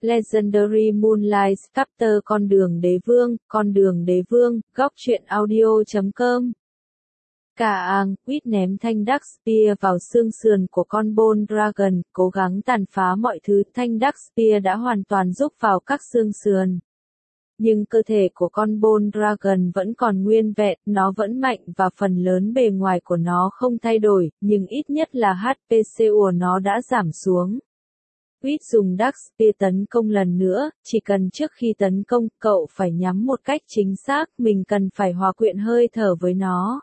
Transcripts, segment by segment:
Legendary Moonlight Chapter Con đường đế vương, góc truyện audio.com. Cả Quýt ném thanh Dark Spear vào xương sườn của con Bone Dragon, cố gắng tàn phá mọi thứ. Thanh Dark Spear đã hoàn toàn rúc vào các xương sườn. Nhưng cơ thể của con Bone Dragon vẫn còn nguyên vẹn, nó vẫn mạnh và phần lớn bề ngoài của nó không thay đổi, nhưng ít nhất là HP của nó đã giảm xuống. Quýt dùng Dark Spear tấn công lần nữa, chỉ cần trước khi tấn công, cậu phải nhắm một cách chính xác, mình cần phải hòa quyện hơi thở với nó.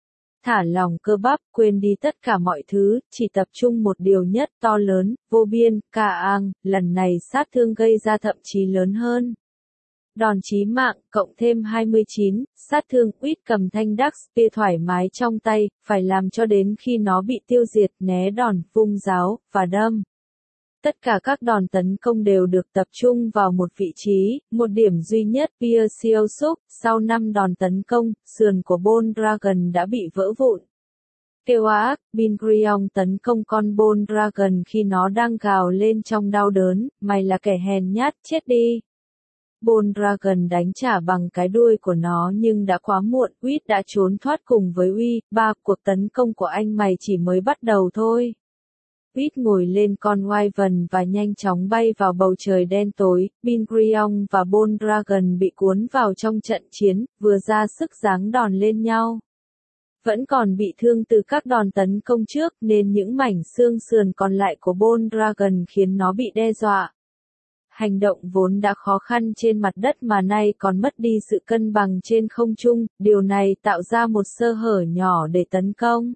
Thả lỏng cơ bắp, quên đi tất cả mọi thứ, chỉ tập trung một điều nhất to lớn, vô biên. Lần này sát thương gây ra thậm chí lớn hơn. Đòn chí mạng, cộng thêm 29, sát thương. Quýt cầm thanh Dark Spear thoải mái trong tay, phải làm cho đến khi nó bị tiêu diệt, né đòn, vung giáo, và đâm. Tất cả các đòn tấn công đều được tập trung vào một vị trí, một điểm duy nhất. Pierce Súc, sau 5 đòn tấn công, sườn của Bone Dragon đã bị vỡ vụn. Kêu ác, Bingrion tấn công con Bone Dragon khi nó đang gào lên trong đau đớn, mày là kẻ hèn nhát, chết đi. Bone Dragon đánh trả bằng cái đuôi của nó nhưng đã quá muộn, Quýt đã trốn thoát cùng với Uy. Cuộc tấn công của anh mày chỉ mới bắt đầu thôi. Quýt ngồi lên con Wyvern và nhanh chóng bay vào bầu trời đen tối. Bingrion và Bone Dragon bị cuốn vào trong trận chiến, vừa ra sức giáng đòn lên nhau. Vẫn còn bị thương từ các đòn tấn công trước nên những mảnh xương sườn còn lại của Bone Dragon khiến nó bị đe dọa. Hành động vốn đã khó khăn trên mặt đất mà nay còn mất đi sự cân bằng trên không trung, điều này tạo ra một sơ hở nhỏ để tấn công.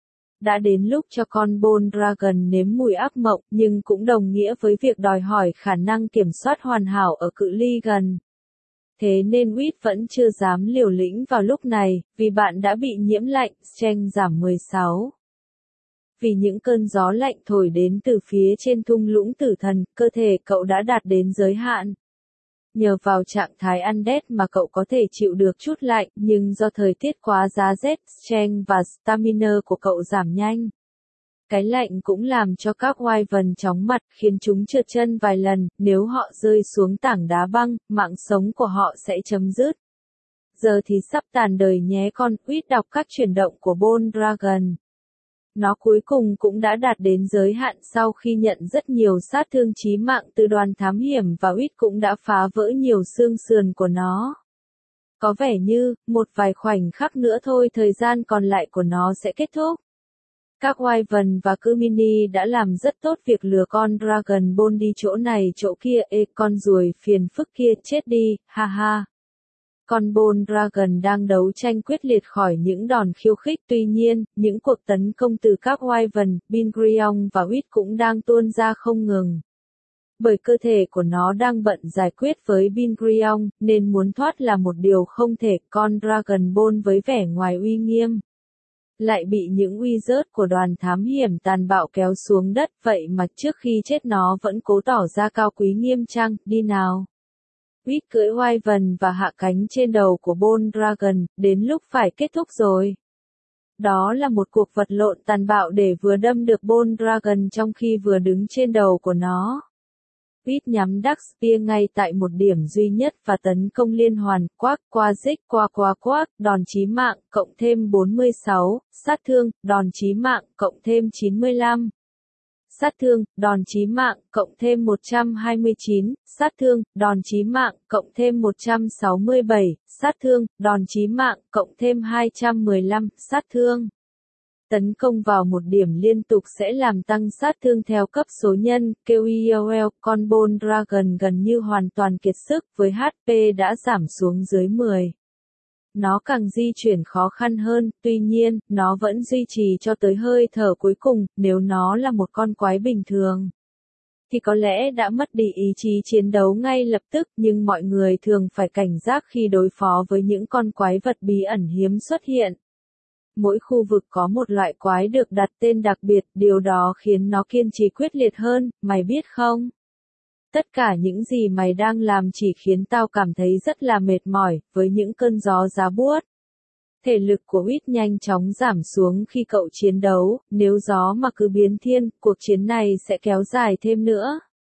Đã đến lúc cho con Bone Dragon nếm mùi ác mộng, nhưng cũng đồng nghĩa với việc đòi hỏi khả năng kiểm soát hoàn hảo ở cự ly gần. Thế nên Quýt vẫn chưa dám liều lĩnh vào lúc này, vì bạn đã bị nhiễm lạnh, strength giảm 16. Vì những cơn gió lạnh thổi đến từ phía trên thung lũng tử thần, cơ thể cậu đã đạt đến giới hạn. Nhờ vào trạng thái undead mà cậu có thể chịu được chút lạnh, nhưng do thời tiết quá giá rét, strength và stamina của cậu giảm nhanh. Cái lạnh cũng làm cho các Wyvern chóng mặt, khiến chúng trượt chân vài lần, nếu họ rơi xuống tảng đá băng, mạng sống của họ sẽ chấm dứt. Giờ thì sắp tàn đời nhé con. Quýt đọc các chuyển động của Bone Dragon. Nó cuối cùng cũng đã đạt đến giới hạn sau khi nhận rất nhiều sát thương chí mạng từ đoàn thám hiểm và Quýt cũng đã phá vỡ nhiều xương sườn của nó. Có vẻ như, một vài khoảnh khắc nữa thôi thời gian còn lại của nó sẽ kết thúc. Các Wyvern và Cumini đã làm rất tốt việc lừa con Dragon Ball đi chỗ này chỗ kia. Con ruồi phiền phức kia, chết đi, ha ha. Con Bone Dragon đang đấu tranh quyết liệt khỏi những đòn khiêu khích, tuy nhiên, những cuộc tấn công từ các Wyvern, Bingrion và Quýt cũng đang tuôn ra không ngừng. Bởi cơ thể của nó đang bận giải quyết với Bingrion, nên muốn thoát là một điều không thể. Con Dragon Ball với vẻ ngoài uy nghiêm lại bị những uy rớt của đoàn thám hiểm tàn bạo kéo xuống đất, vậy mà trước khi chết nó vẫn cố tỏ ra cao quý nghiêm trang. Đi nào. Quýt cưỡi Wyvern và hạ cánh trên đầu của Bone Dragon, đến lúc phải kết thúc rồi. Đó là một cuộc vật lộn tàn bạo để vừa đâm được Bone Dragon trong khi vừa đứng trên đầu của nó. Quýt nhắm Dark Spear ngay tại một điểm duy nhất và tấn công liên hoàn, đòn chí mạng, cộng thêm 46, sát thương, đòn chí mạng, cộng thêm 95. Sát thương, đòn chí mạng, cộng thêm 129, sát thương, đòn chí mạng, cộng thêm 167, sát thương, đòn chí mạng, cộng thêm 215, sát thương. Tấn công vào một điểm liên tục sẽ làm tăng sát thương theo cấp số nhân. KOL, con Bone Dragon gần như hoàn toàn kiệt sức, với HP đã giảm xuống dưới 10. Nó càng di chuyển khó khăn hơn, tuy nhiên, nó vẫn duy trì cho tới hơi thở cuối cùng. Nếu nó là một con quái bình thường, thì có lẽ đã mất đi ý chí chiến đấu ngay lập tức, nhưng mọi người thường phải cảnh giác khi đối phó với những con quái vật bí ẩn hiếm xuất hiện. Mỗi khu vực có một loại quái được đặt tên đặc biệt, điều đó khiến nó kiên trì quyết liệt hơn, mày biết không? Tất cả những gì mày đang làm chỉ khiến tao cảm thấy rất là mệt mỏi, với những cơn gió giá buốt. Thể lực của Quýt nhanh chóng giảm xuống khi cậu chiến đấu, nếu gió mà cứ biến thiên, cuộc chiến này sẽ kéo dài thêm nữa.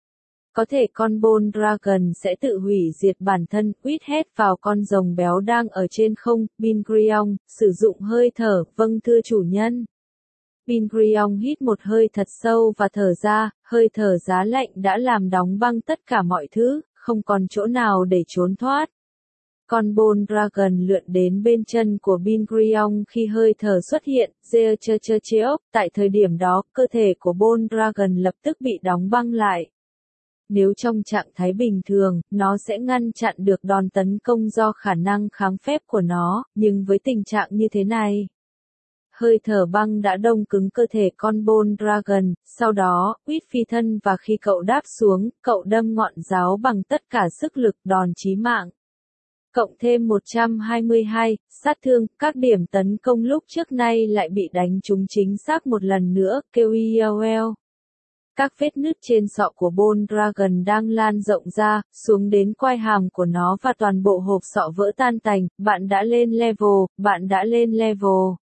Có thể con Bone Dragon sẽ tự hủy diệt bản thân, quýt hét vào con rồng béo đang ở trên không, Bingriong, sử dụng hơi thở, vâng thưa chủ nhân. Bingriong hít một hơi thật sâu và thở ra, hơi thở giá lạnh đã làm đóng băng tất cả mọi thứ, không còn chỗ nào để trốn thoát. Con Bone Dragon lượn đến bên chân của Bingriong khi hơi thở xuất hiện, Zeocheocheop, tại thời điểm đó, cơ thể của Bone Dragon lập tức bị đóng băng lại. Nếu trong trạng thái bình thường, nó sẽ ngăn chặn được đòn tấn công do khả năng kháng phép của nó, nhưng với tình trạng như thế này, hơi thở băng đã đông cứng cơ thể con Bone Dragon, sau đó, quýt phi thân và khi cậu đáp xuống, cậu đâm ngọn giáo bằng tất cả sức lực đòn chí mạng. Cộng thêm 122, sát thương, các điểm tấn công lúc trước nay lại bị đánh trúng chính xác một lần nữa, kêu Yoel. Các vết nứt trên sọ của Bone Dragon đang lan rộng ra, xuống đến quai hàm của nó và toàn bộ hộp sọ vỡ tan tành, bạn đã lên level, bạn đã lên level.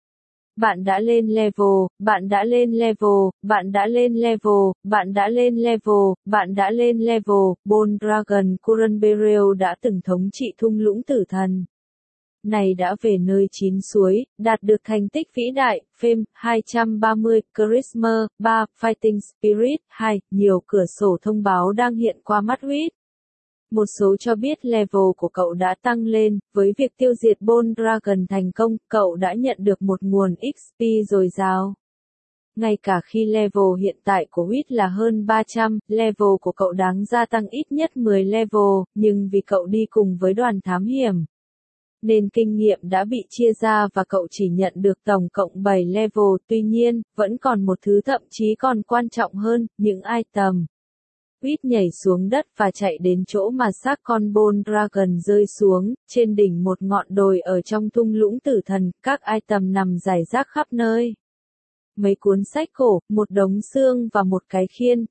Bạn đã lên level, bạn đã lên level, bạn đã lên level, bạn đã lên level, bạn đã lên level, Bone Dragon Current Burial đã từng thống trị thung lũng tử thần. Này đã về nơi chín suối, đạt được thành tích vĩ đại, Fame, 230, Charisma, 3, Fighting Spirit, 2, nhiều cửa sổ thông báo đang hiện qua mắt Reed. Một số cho biết level của cậu đã tăng lên, với việc tiêu diệt Bone Dragon thành công, cậu đã nhận được một nguồn XP dồi dào. Ngay cả khi level hiện tại của Reed là hơn 300, level của cậu đáng gia tăng ít nhất 10 level, nhưng vì cậu đi cùng với đoàn thám hiểm, nên kinh nghiệm đã bị chia ra và cậu chỉ nhận được tổng cộng 7 level, tuy nhiên, vẫn còn một thứ thậm chí còn quan trọng hơn, những item. Reed nhảy xuống đất và chạy đến chỗ mà xác con Bone Dragon rơi xuống, trên đỉnh một ngọn đồi ở trong thung lũng tử thần, các item nằm rải rác khắp nơi. Mấy cuốn sách cổ, một đống xương và một cái khiên,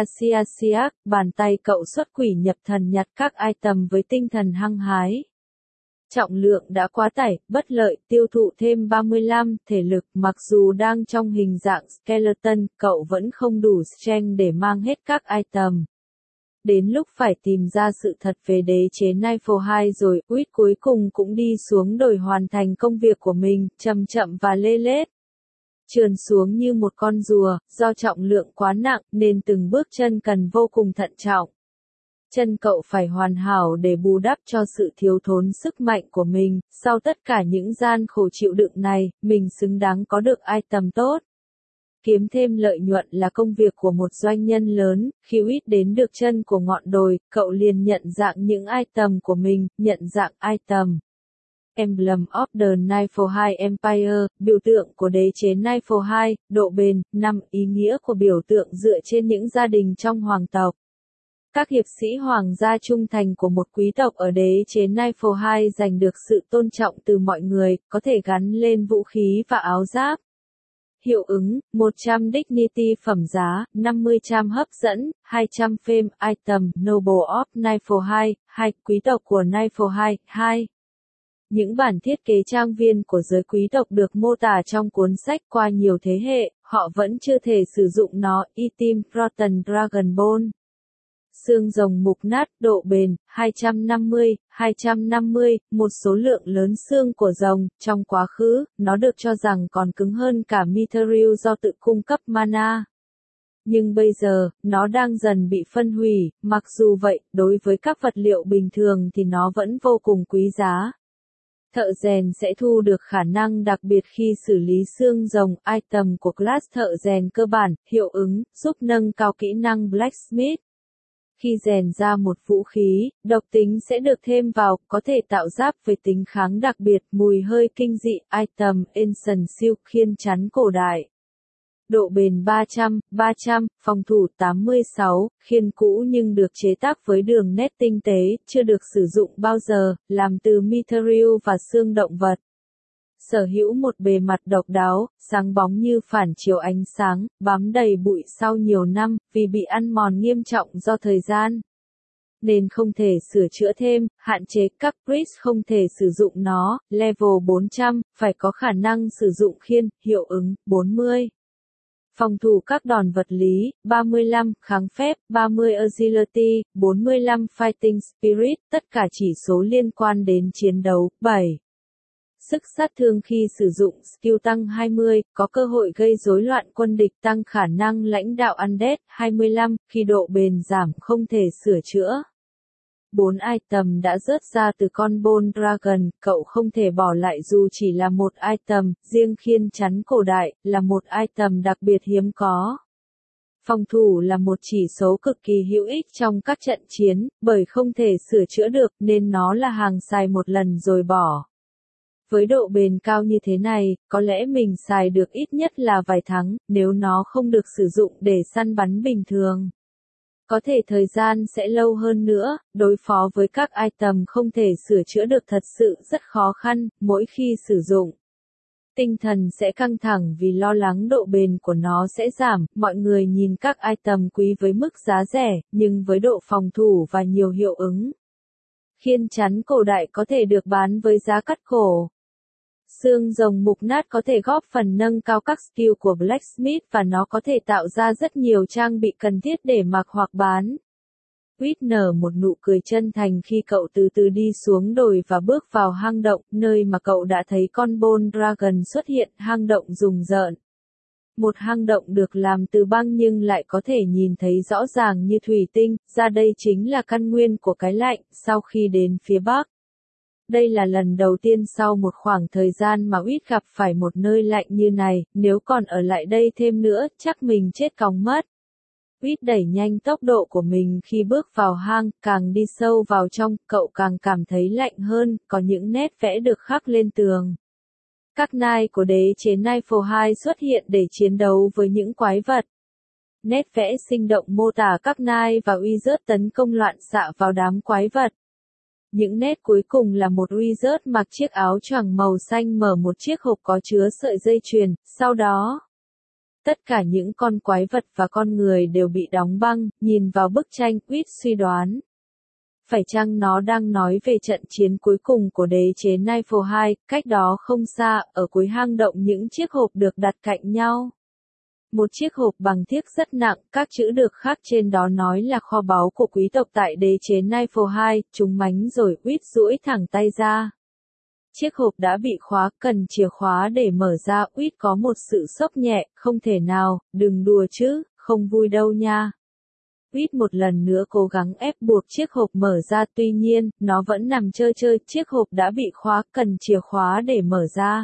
siak, bàn tay cậu xuất quỷ nhập thần nhặt các item với tinh thần hăng hái. Trọng lượng đã quá tải, bất lợi, tiêu thụ thêm 35, thể lực, mặc dù đang trong hình dạng skeleton, cậu vẫn không đủ strength để mang hết các item. Đến lúc phải tìm ra sự thật về đế chế Nightfall 2 rồi, Reed cuối cùng cũng đi xuống đồi hoàn thành công việc của mình, chậm chậm và lê lết. Trườn xuống như một con rùa, do trọng lượng quá nặng, nên từng bước chân cần vô cùng thận trọng. Chân cậu phải hoàn hảo để bù đắp cho sự thiếu thốn sức mạnh của mình, sau tất cả những gian khổ chịu đựng này, mình xứng đáng có được item tốt. Kiếm thêm lợi nhuận là công việc của một doanh nhân lớn, khi Reed đến được chân của ngọn đồi, cậu liền nhận dạng những item của mình, nhận dạng item. Emblem of the Nightfall 2 Empire, biểu tượng của đế chế Nightfall 2, độ bền, 5, ý nghĩa của biểu tượng dựa trên những gia đình trong hoàng tộc. Các hiệp sĩ hoàng gia trung thành của một quý tộc ở đế chế Nightfall 2 giành được sự tôn trọng từ mọi người, có thể gắn lên vũ khí và áo giáp. Hiệu ứng, 100 Dignity phẩm giá, 50 charm hấp dẫn, 200 Fame, item, Noble of Nightfall 2, 2, quý tộc của Nightfall 2, 2. Những bản thiết kế trang viên của giới quý tộc được mô tả trong cuốn sách qua nhiều thế hệ, họ vẫn chưa thể sử dụng nó, item, Rotten Dragon Bone. Xương rồng mục nát, độ bền, 250, một số lượng lớn xương của rồng, trong quá khứ, nó được cho rằng còn cứng hơn cả Mithril do tự cung cấp mana. Nhưng bây giờ, nó đang dần bị phân hủy, mặc dù vậy, đối với các vật liệu bình thường thì nó vẫn vô cùng quý giá. Thợ rèn sẽ thu được khả năng đặc biệt khi xử lý xương rồng, item của class thợ rèn cơ bản, hiệu ứng, giúp nâng cao kỹ năng Blacksmith. Khi rèn ra một vũ khí, độc tính sẽ được thêm vào, có thể tạo giáp với tính kháng đặc biệt, mùi hơi kinh dị, item, Ancient Shield, khiên chắn cổ đại. Độ bền 300, phòng thủ 86, khiên cũ nhưng được chế tác với đường nét tinh tế, chưa được sử dụng bao giờ, làm từ Mithril và xương động vật. Sở hữu một bề mặt độc đáo, sáng bóng như phản chiếu ánh sáng, bám đầy bụi sau nhiều năm, vì bị ăn mòn nghiêm trọng do thời gian. Nên không thể sửa chữa thêm, hạn chế các priest không thể sử dụng nó, level 400, phải có khả năng sử dụng khiên, hiệu ứng, 40. Phòng thủ các đòn vật lý, 35, kháng phép, 30 agility, 45 fighting spirit, tất cả chỉ số liên quan đến chiến đấu, 7. Sức sát thương khi sử dụng skill tăng 20, có cơ hội gây rối loạn quân địch tăng khả năng lãnh đạo undead, 25, khi độ bền giảm không thể sửa chữa. 4 item đã rớt ra từ con Bone Dragon, cậu không thể bỏ lại dù chỉ là một item, riêng khiên chắn cổ đại, là một item đặc biệt hiếm có. Phòng thủ là một chỉ số cực kỳ hữu ích trong các trận chiến, bởi không thể sửa chữa được nên nó là hàng xài một lần rồi bỏ. Với độ bền cao như thế này, có lẽ mình xài được ít nhất là vài tháng, nếu nó không được sử dụng để săn bắn bình thường. Có thể thời gian sẽ lâu hơn nữa, đối phó với các item không thể sửa chữa được thật sự rất khó khăn, mỗi khi sử dụng. Tinh thần sẽ căng thẳng vì lo lắng độ bền của nó sẽ giảm, mọi người nhìn các item quý với mức giá rẻ, nhưng với độ phòng thủ và nhiều hiệu ứng. Khiên chắn cổ đại có thể được bán với giá cắt cổ. Xương rồng mục nát có thể góp phần nâng cao các skill của Blacksmith và nó có thể tạo ra rất nhiều trang bị cần thiết để mặc hoặc bán. Quýt nở một nụ cười chân thành khi cậu từ từ đi xuống đồi và bước vào hang động, nơi mà cậu đã thấy con Bone Dragon xuất hiện, hang động rùng rợn. Một hang động được làm từ băng nhưng lại có thể nhìn thấy rõ ràng như thủy tinh, ra đây chính là căn nguyên của cái lạnh, sau khi đến phía Bắc. Đây là lần đầu tiên sau một khoảng thời gian mà Quýt gặp phải một nơi lạnh như này, nếu còn ở lại đây thêm nữa, chắc mình chết cóng mất. Quýt đẩy nhanh tốc độ của mình khi bước vào hang, càng đi sâu vào trong, cậu càng cảm thấy lạnh hơn, có những nét vẽ được khắc lên tường. Các knight của đế chế Niflheim xuất hiện để chiến đấu với những quái vật. Nét vẽ sinh động mô tả các knight và wizard tấn công loạn xạ vào đám quái vật. Những nét cuối cùng là một wizard mặc chiếc áo choàng màu xanh mở một chiếc hộp có chứa sợi dây chuyền, sau đó tất cả những con quái vật và con người đều bị đóng băng, nhìn vào bức tranh, Quýt suy đoán. Phải chăng nó đang nói về trận chiến cuối cùng của đế chế Niflheim, cách đó không xa, ở cuối hang động những chiếc hộp được đặt cạnh nhau. Một chiếc hộp bằng thiếc rất nặng, các chữ được khắc trên đó nói là kho báu của quý tộc tại đế chế Niflheim, chúng mánh rồi Quýt duỗi thẳng tay ra. Chiếc hộp đã bị khóa, cần chìa khóa để mở ra, Quýt có một sự sốc nhẹ, không thể nào, đừng đùa chứ, không vui đâu nha. Quýt một lần nữa cố gắng ép buộc chiếc hộp mở ra, tuy nhiên, nó vẫn nằm trơ trơ, chiếc hộp đã bị khóa, cần chìa khóa để mở ra.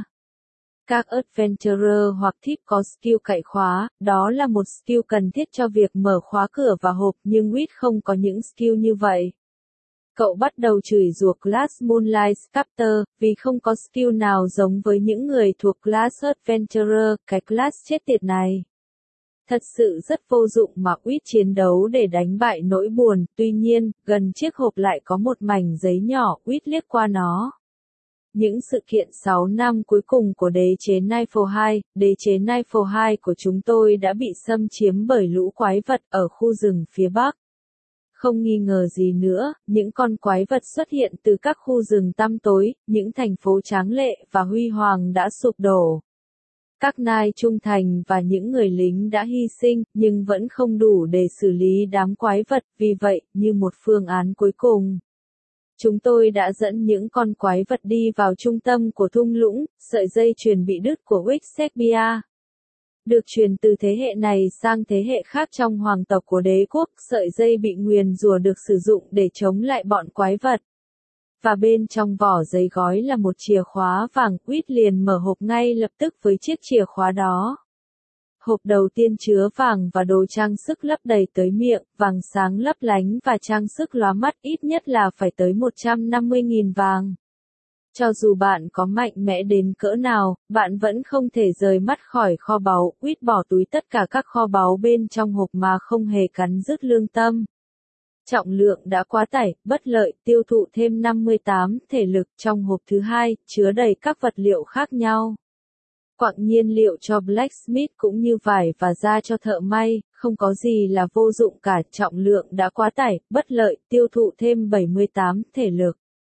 Các adventurer hoặc thief có skill cậy khóa, đó là một skill cần thiết cho việc mở khóa cửa và hộp, nhưng Quýt không có những skill như vậy. Cậu bắt đầu chửi rủa class Moonlight Sculptor, vì không có skill nào giống với những người thuộc class Adventurer, cái class chết tiệt này. Thật sự rất vô dụng mà Quýt chiến đấu để đánh bại nỗi buồn, tuy nhiên, gần chiếc hộp lại có một mảnh giấy nhỏ, Quýt liếc qua nó. Những sự kiện 6 năm cuối cùng của đế chế Niflheim, đế chế Niflheim của chúng tôi đã bị xâm chiếm bởi lũ quái vật ở khu rừng phía Bắc. Không nghi ngờ gì nữa, những con quái vật xuất hiện từ các khu rừng tăm tối, những thành phố tráng lệ và huy hoàng đã sụp đổ. Các knight trung thành và những người lính đã hy sinh, nhưng vẫn không đủ để xử lý đám quái vật, vì vậy, như một phương án cuối cùng, chúng tôi đã dẫn những con quái vật đi vào trung tâm của thung lũng, sợi dây chuyền bị đứt của Wixsecbia. Được truyền từ thế hệ này sang thế hệ khác trong hoàng tộc của đế quốc, sợi dây bị nguyền rủa được sử dụng để chống lại bọn quái vật. Và bên trong vỏ giấy gói là một chìa khóa vàng, Quýt liền mở hộp ngay lập tức với chiếc chìa khóa đó. Hộp đầu tiên chứa vàng và đồ trang sức lấp đầy tới miệng, vàng sáng lấp lánh và trang sức lóa mắt, ít nhất là phải tới 150.000 vàng. Cho dù bạn có mạnh mẽ đến cỡ nào, bạn vẫn không thể rời mắt khỏi kho báu. Quýt bỏ túi tất cả các kho báu bên trong hộp mà không hề cắn rứt lương tâm. Trọng lượng đã quá tải, bất lợi, tiêu thụ thêm 58 thể lực. Trong hộp thứ hai, chứa đầy các vật liệu khác nhau. Quặng nhiên liệu cho blacksmith cũng như vải và da cho thợ may, không có gì là vô dụng cả. Trọng lượng đã quá tải, bất lợi, tiêu thụ thêm 78 thể lực.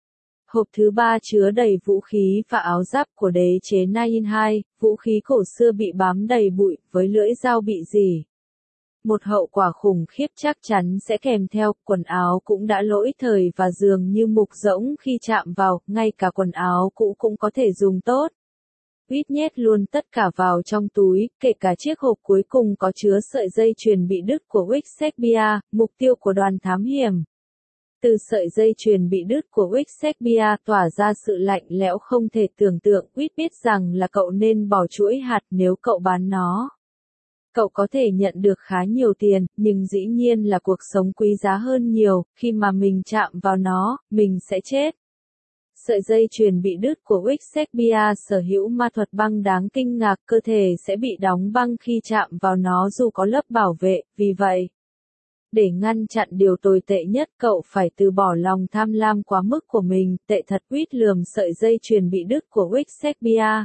Hộp thứ 3 chứa đầy vũ khí và áo giáp của đế chế Nain-2, vũ khí cổ xưa bị bám đầy bụi, với lưỡi dao bị rỉ. Một hậu quả khủng khiếp chắc chắn sẽ kèm theo, quần áo cũng đã lỗi thời và dường như mục rỗng khi chạm vào, ngay cả quần áo cũ cũng có thể dùng tốt. Reed nhét luôn tất cả vào trong túi, kể cả chiếc hộp cuối cùng có chứa sợi dây chuyền bị đứt của Wixexbia, mục tiêu của đoàn thám hiểm. Từ sợi dây chuyền bị đứt của Wixexbia tỏa ra sự lạnh lẽo không thể tưởng tượng. Reed biết rằng là cậu nên bỏ chuỗi hạt nếu cậu bán nó. Cậu có thể nhận được khá nhiều tiền, nhưng dĩ nhiên là cuộc sống quý giá hơn nhiều, khi mà mình chạm vào nó, mình sẽ chết. Sợi dây chuyền bị đứt của Wixexbia sở hữu ma thuật băng đáng kinh ngạc, cơ thể sẽ bị đóng băng khi chạm vào nó dù có lớp bảo vệ, vì vậy, để ngăn chặn điều tồi tệ nhất cậu phải từ bỏ lòng tham lam quá mức của mình. Tệ thật. Reed lườm sợi dây chuyền bị đứt của Wixexbia.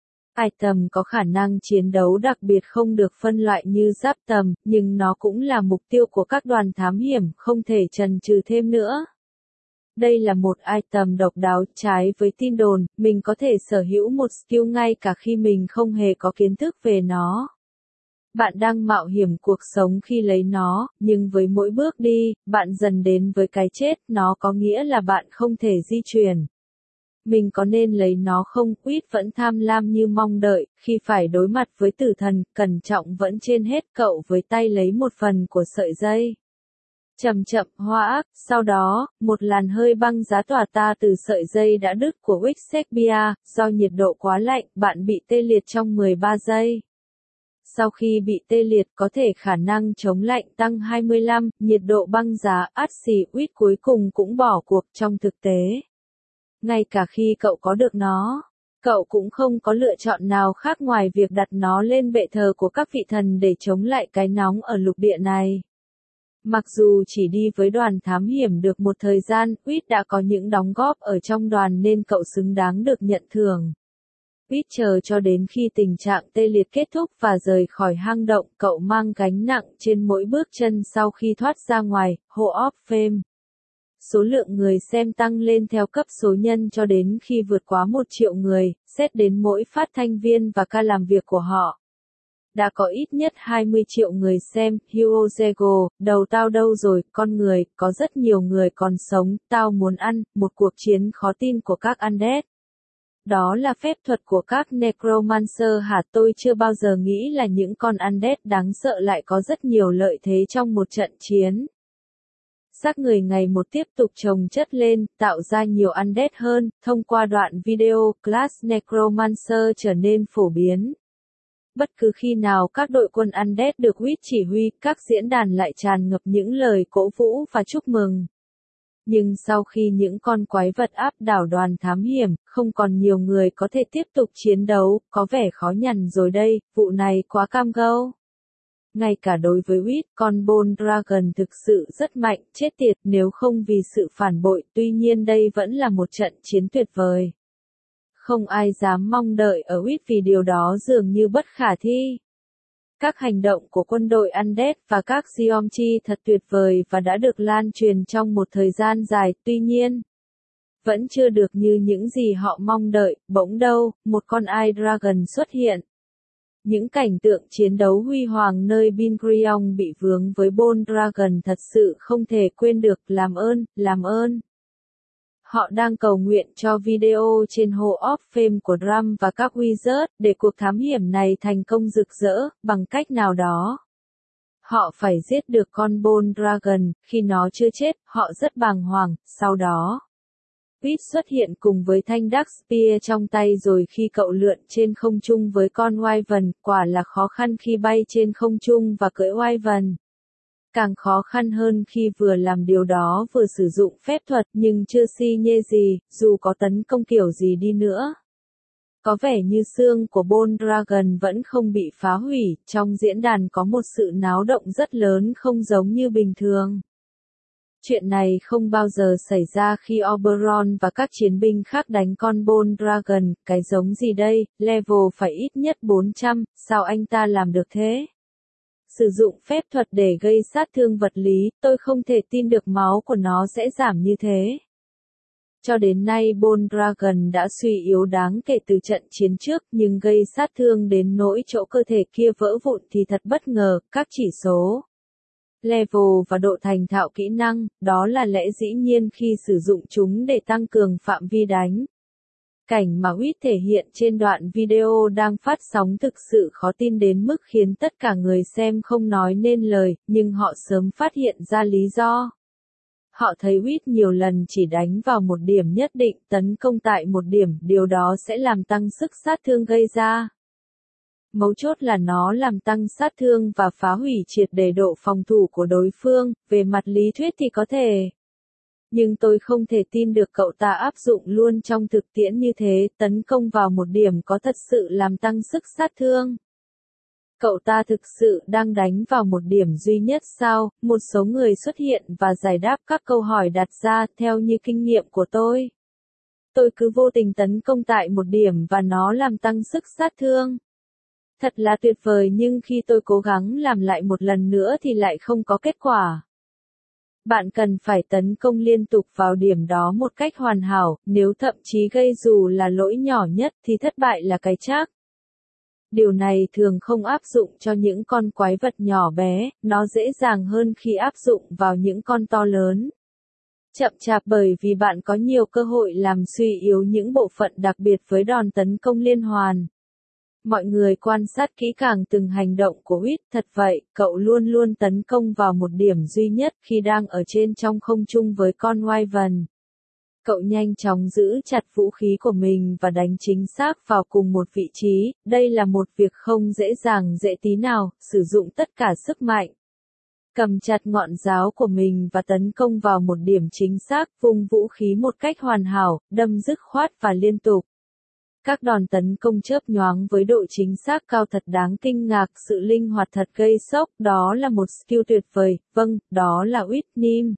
Item có khả năng chiến đấu đặc biệt không được phân loại như giáp tầm, nhưng nó cũng là mục tiêu của các đoàn thám hiểm, không thể chần chừ thêm nữa. Đây là một item độc đáo, trái với tin đồn, mình có thể sở hữu một skill ngay cả khi mình không hề có kiến thức về nó. Bạn đang mạo hiểm cuộc sống khi lấy nó, nhưng với mỗi bước đi, bạn dần đến với cái chết, nó có nghĩa là bạn không thể di chuyển. Mình có nên lấy nó không? Reed vẫn tham lam như mong đợi, khi phải đối mặt với tử thần, cẩn trọng vẫn trên hết. Cậu với tay lấy một phần của sợi dây. Chậm chậm hóa, sau đó, một làn hơi băng giá tỏa ta từ sợi dây đã đứt của Wixexbia, do nhiệt độ quá lạnh, bạn bị tê liệt trong 13 giây. Sau khi bị tê liệt có thể khả năng chống lạnh tăng 25, nhiệt độ băng giá, Reed cuối cùng cũng bỏ cuộc. Trong thực tế, ngay cả khi cậu có được nó, cậu cũng không có lựa chọn nào khác ngoài việc đặt nó lên bệ thờ của các vị thần để chống lại cái nóng ở lục địa này. Mặc dù chỉ đi với đoàn thám hiểm được một thời gian, Reed đã có những đóng góp ở trong đoàn nên cậu xứng đáng được nhận thưởng. Reed chờ cho đến khi tình trạng tê liệt kết thúc và rời khỏi hang động, cậu mang gánh nặng trên mỗi bước chân sau khi thoát ra ngoài, Hall of Fame. Số lượng người xem tăng lên theo cấp số nhân cho đến khi vượt quá 1 triệu người, xét đến mỗi phát thanh viên và ca làm việc của họ. Đã có ít nhất 20 triệu người xem. Hugo Zego, đầu tao đâu rồi, con người, có rất nhiều người còn sống, tao muốn ăn, một cuộc chiến khó tin của các undead. Đó là phép thuật của các necromancer hả? Tôi chưa bao giờ nghĩ là những con undead đáng sợ lại có rất nhiều lợi thế trong một trận chiến. Xác người ngày một tiếp tục chồng chất lên, tạo ra nhiều undead hơn. Thông qua đoạn video, Class Necromancer trở nên phổ biến. Bất cứ khi nào các đội quân undead được Reed chỉ huy, các diễn đàn lại tràn ngập những lời cổ vũ và chúc mừng. Nhưng sau khi những con quái vật áp đảo đoàn thám hiểm, không còn nhiều người có thể tiếp tục chiến đấu, có vẻ khó nhằn rồi đây, vụ này quá cam go. Ngay cả đối với Reed, con Bone Dragon thực sự rất mạnh, chết tiệt nếu không vì sự phản bội, tuy nhiên đây vẫn là một trận chiến tuyệt vời. Không ai dám mong đợi ở Reed vì điều đó dường như bất khả thi. Các hành động của quân đội Undead và các Geomchi thật tuyệt vời và đã được lan truyền trong một thời gian dài, tuy nhiên, vẫn chưa được như những gì họ mong đợi. Bỗng đâu, một con Eye Dragon xuất hiện. Những cảnh tượng chiến đấu huy hoàng nơi Bingrion bị vướng với Bone Dragon thật sự không thể quên được. Làm ơn, làm ơn. Họ đang cầu nguyện cho video trên Hall of Fame của Drum và các Wizards để cuộc thám hiểm này thành công rực rỡ, bằng cách nào đó. Họ phải giết được con Bone Dragon, khi nó chưa chết, họ rất bàng hoàng, sau đó. Reed xuất hiện cùng với thanh Dark Spear trong tay rồi khi cậu lượn trên không trung với con Wyvern, quả là khó khăn khi bay trên không trung và cưỡi Wyvern. Càng khó khăn hơn khi vừa làm điều đó vừa sử dụng phép thuật nhưng chưa si nhê gì, dù có tấn công kiểu gì đi nữa. Có vẻ như xương của Bone Dragon vẫn không bị phá hủy, trong diễn đàn có một sự náo động rất lớn không giống như bình thường. Chuyện này không bao giờ xảy ra khi Oberon và các chiến binh khác đánh con Bone Dragon, cái giống gì đây, level phải ít nhất 400, sao anh ta làm được thế? Sử dụng phép thuật để gây sát thương vật lý, tôi không thể tin được máu của nó sẽ giảm như thế. Cho đến nay Bold Dragon đã suy yếu đáng kể từ trận chiến trước, nhưng gây sát thương đến nỗi chỗ cơ thể kia vỡ vụn thì thật bất ngờ. Các chỉ số level và độ thành thạo kỹ năng, đó là lẽ dĩ nhiên khi sử dụng chúng để tăng cường phạm vi đánh. Cảnh mà Wit thể hiện trên đoạn video đang phát sóng thực sự khó tin đến mức khiến tất cả người xem không nói nên lời, nhưng họ sớm phát hiện ra lý do. Họ thấy Wit nhiều lần chỉ đánh vào một điểm nhất định, tấn công tại một điểm, điều đó sẽ làm tăng sức sát thương gây ra. Mấu chốt là nó làm tăng sát thương và phá hủy triệt để độ phòng thủ của đối phương, về mặt lý thuyết thì có thể. Nhưng tôi không thể tin được cậu ta áp dụng luôn trong thực tiễn như thế, tấn công vào một điểm có thật sự làm tăng sức sát thương. Cậu ta thực sự đang đánh vào một điểm duy nhất sao? Một số người xuất hiện và giải đáp các câu hỏi đặt ra theo như kinh nghiệm của tôi. Tôi cứ vô tình tấn công tại một điểm và nó làm tăng sức sát thương. Thật là tuyệt vời, nhưng khi tôi cố gắng làm lại một lần nữa thì lại không có kết quả. Bạn cần phải tấn công liên tục vào điểm đó một cách hoàn hảo, nếu thậm chí gây dù là lỗi nhỏ nhất thì thất bại là cái chắc. Điều này thường không áp dụng cho những con quái vật nhỏ bé, nó dễ dàng hơn khi áp dụng vào những con to lớn. Chậm chạp bởi vì bạn có nhiều cơ hội làm suy yếu những bộ phận đặc biệt với đòn tấn công liên hoàn. Mọi người quan sát kỹ càng từng hành động của Wit, thật vậy, cậu luôn luôn tấn công vào một điểm duy nhất khi đang ở trên trong không trung với con Wyvern. Cậu nhanh chóng giữ chặt vũ khí của mình và đánh chính xác vào cùng một vị trí, đây là một việc không dễ dàng dễ tí nào, sử dụng tất cả sức mạnh. Cầm chặt ngọn giáo của mình và tấn công vào một điểm chính xác, vung vũ khí một cách hoàn hảo, đâm dứt khoát và liên tục. Các đòn tấn công chớp nhoáng với độ chính xác cao thật đáng kinh ngạc, sự linh hoạt thật gây sốc, đó là một skill tuyệt vời, vâng, đó là Whitnim.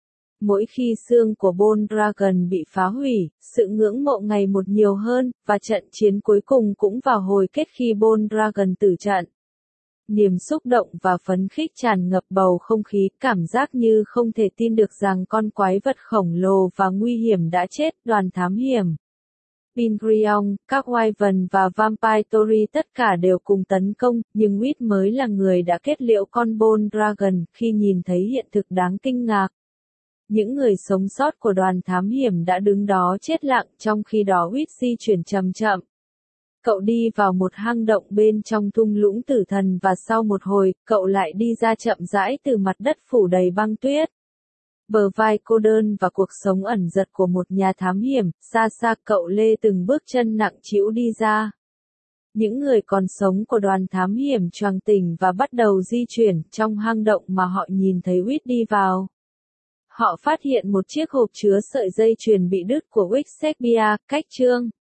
Mỗi khi xương của Bold Dragon bị phá hủy, sự ngưỡng mộ ngày một nhiều hơn, và trận chiến cuối cùng cũng vào hồi kết khi Bold Dragon tử trận. Niềm xúc động và phấn khích tràn ngập bầu không khí, cảm giác như không thể tin được rằng con quái vật khổng lồ và nguy hiểm đã chết. Đoàn thám hiểm Pingrion, các Wyvern và Vampire Tori tất cả đều cùng tấn công, nhưng Wit mới là người đã kết liễu con Bold Dragon khi nhìn thấy hiện thực đáng kinh ngạc. Những người sống sót của đoàn thám hiểm đã đứng đó chết lặng, trong khi đó Wit di chuyển chậm chậm. Cậu đi vào một hang động bên trong thung lũng tử thần và sau một hồi, cậu lại đi ra chậm rãi từ mặt đất phủ đầy băng tuyết. Bờ vai cô đơn và cuộc sống ẩn dật của một nhà thám hiểm, xa xa cậu lê từng bước chân nặng trĩu đi ra. Những người còn sống của đoàn thám hiểm choàng tỉnh và bắt đầu di chuyển trong hang động mà họ nhìn thấy Wit đi vào. Họ phát hiện một chiếc hộp chứa sợi dây chuyền bị đứt của Wixsecbia, cách chương.